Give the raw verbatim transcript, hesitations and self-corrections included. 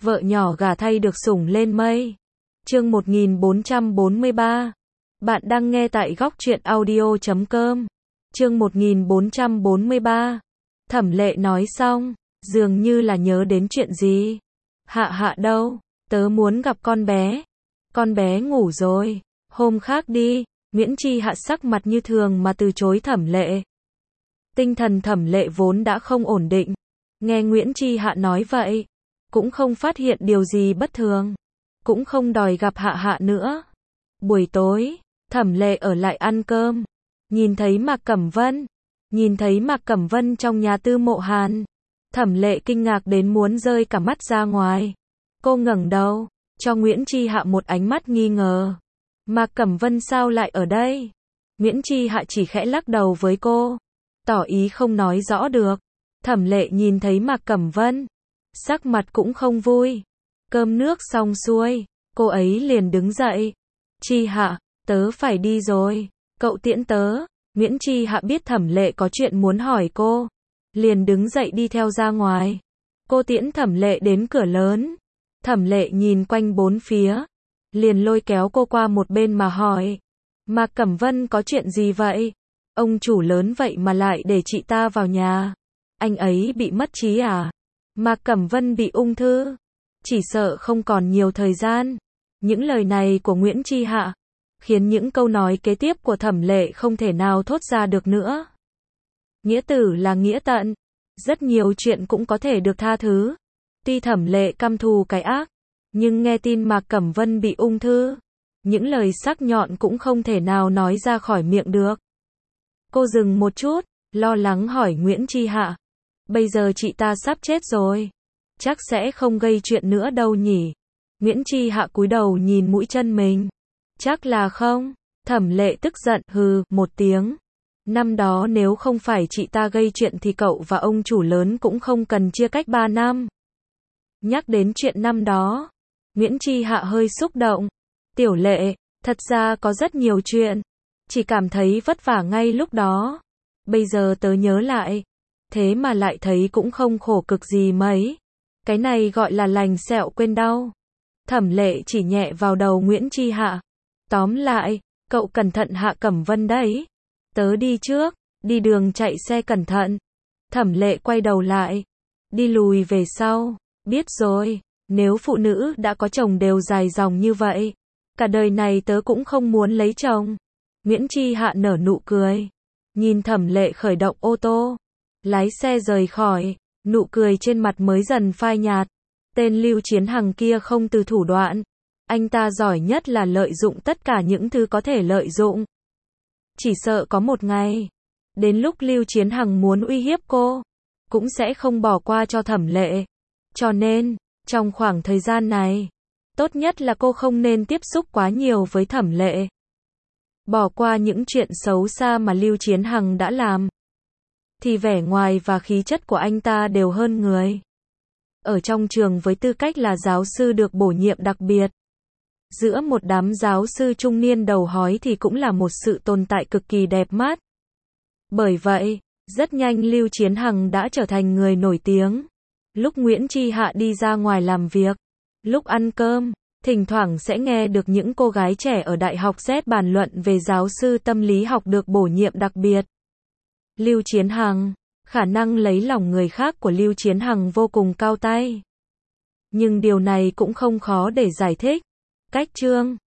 Vợ nhỏ gả thay được sủng lên mây. Chương một nghìn bốn trăm bốn mươi ba. Bạn đang nghe tại góc truyện audio chấm com. Chương một nghìn bốn trăm bốn mươi ba. Thẩm Lệ nói xong, dường như là nhớ đến chuyện gì. Hạ Hạ đâu? Tớ muốn gặp con bé. Con bé ngủ rồi. Hôm khác đi. Nguyễn Chi Hạ sắc mặt như thường mà từ chối Thẩm Lệ. Tinh thần Thẩm Lệ vốn đã không ổn định. Nghe Nguyễn Chi Hạ nói vậy, cũng không phát hiện điều gì bất thường, cũng không đòi gặp Hạ Hạ nữa. Buổi tối, Thẩm Lệ ở lại ăn cơm, nhìn thấy Mạc Cẩm Vân, nhìn thấy Mạc Cẩm Vân trong nhà Tư Mộ Hàn, Thẩm Lệ kinh ngạc đến muốn rơi cả mắt ra ngoài. Cô ngẩng đầu, cho Nguyễn Chi Hạ một ánh mắt nghi ngờ. Mạc Cẩm Vân sao lại ở đây? Nguyễn Chi Hạ chỉ khẽ lắc đầu với cô, tỏ ý không nói rõ được. Thẩm Lệ nhìn thấy Mạc Cẩm Vân, sắc mặt cũng không vui. Cơm nước xong xuôi, cô ấy liền đứng dậy. Chi Hạ, tớ phải đi rồi, cậu tiễn tớ. Nguyễn Chi Hạ biết Thẩm Lệ có chuyện muốn hỏi cô, liền đứng dậy đi theo ra ngoài. Cô tiễn Thẩm Lệ đến cửa lớn. Thẩm Lệ nhìn quanh bốn phía, liền lôi kéo cô qua một bên mà hỏi. Mạc Cẩm Vân có chuyện gì vậy? Ông chủ lớn vậy mà lại để chị ta vào nhà. Anh ấy bị mất trí à? Mạc Cẩm Vân bị ung thư, chỉ sợ không còn nhiều thời gian. Những lời này của Nguyễn Chi Hạ khiến những câu nói kế tiếp của Thẩm Lệ không thể nào thốt ra được nữa. Nghĩa tử là nghĩa tận, rất nhiều chuyện cũng có thể được tha thứ. Tuy Thẩm Lệ căm thù cái ác, nhưng nghe tin Mạc Cẩm Vân bị ung thư, những lời sắc nhọn cũng không thể nào nói ra khỏi miệng được. Cô dừng một chút, lo lắng hỏi Nguyễn Chi Hạ. Bây giờ chị ta sắp chết rồi, chắc sẽ không gây chuyện nữa đâu nhỉ? Nguyễn Chi Hạ cúi đầu nhìn mũi chân mình. Chắc là không. Thẩm Lệ tức giận hừ một tiếng. Năm đó nếu không phải chị ta gây chuyện thì cậu và ông chủ lớn cũng không cần chia cách ba năm. Nhắc đến chuyện năm đó, Nguyễn Chi Hạ hơi xúc động. Tiểu Lệ, thật ra có rất nhiều chuyện, chỉ cảm thấy vất vả ngay lúc đó. Bây giờ tớ nhớ lại, thế mà lại thấy cũng không khổ cực gì mấy. Cái này gọi là lành sẹo quên đau. Thẩm Lệ chỉ nhẹ vào đầu Nguyễn Chi Hạ. Tóm lại, cậu cẩn thận Hạ Cẩm Vân đấy. Tớ đi trước, đi đường chạy xe cẩn thận. Thẩm Lệ quay đầu lại, đi lùi về sau. Biết rồi, nếu phụ nữ đã có chồng đều dài dòng như vậy, cả đời này tớ cũng không muốn lấy chồng. Nguyễn Chi Hạ nở nụ cười, nhìn Thẩm Lệ khởi động ô tô, lái xe rời khỏi, nụ cười trên mặt mới dần phai nhạt. Tên Lưu Chiến Hằng kia không từ thủ đoạn, anh ta giỏi nhất là lợi dụng tất cả những thứ có thể lợi dụng. Chỉ sợ có một ngày, đến lúc Lưu Chiến Hằng muốn uy hiếp cô, cũng sẽ không bỏ qua cho Thẩm Lệ. Cho nên, trong khoảng thời gian này, tốt nhất là cô không nên tiếp xúc quá nhiều với Thẩm Lệ. Bỏ qua những chuyện xấu xa mà Lưu Chiến Hằng đã làm, thì vẻ ngoài và khí chất của anh ta đều hơn người. Ở trong trường với tư cách là giáo sư được bổ nhiệm đặc biệt, giữa một đám giáo sư trung niên đầu hói thì cũng là một sự tồn tại cực kỳ đẹp mắt. Bởi vậy, rất nhanh Lưu Chiến Hằng đã trở thành người nổi tiếng. Lúc Nguyễn Chi Hạ đi ra ngoài làm việc, lúc ăn cơm, thỉnh thoảng sẽ nghe được những cô gái trẻ ở Đại học Z bàn luận về giáo sư tâm lý học được bổ nhiệm đặc biệt. Lưu Chiến Hằng, khả năng lấy lòng người khác của Lưu Chiến Hằng vô cùng cao tay. Nhưng điều này cũng không khó để giải thích. Cách chương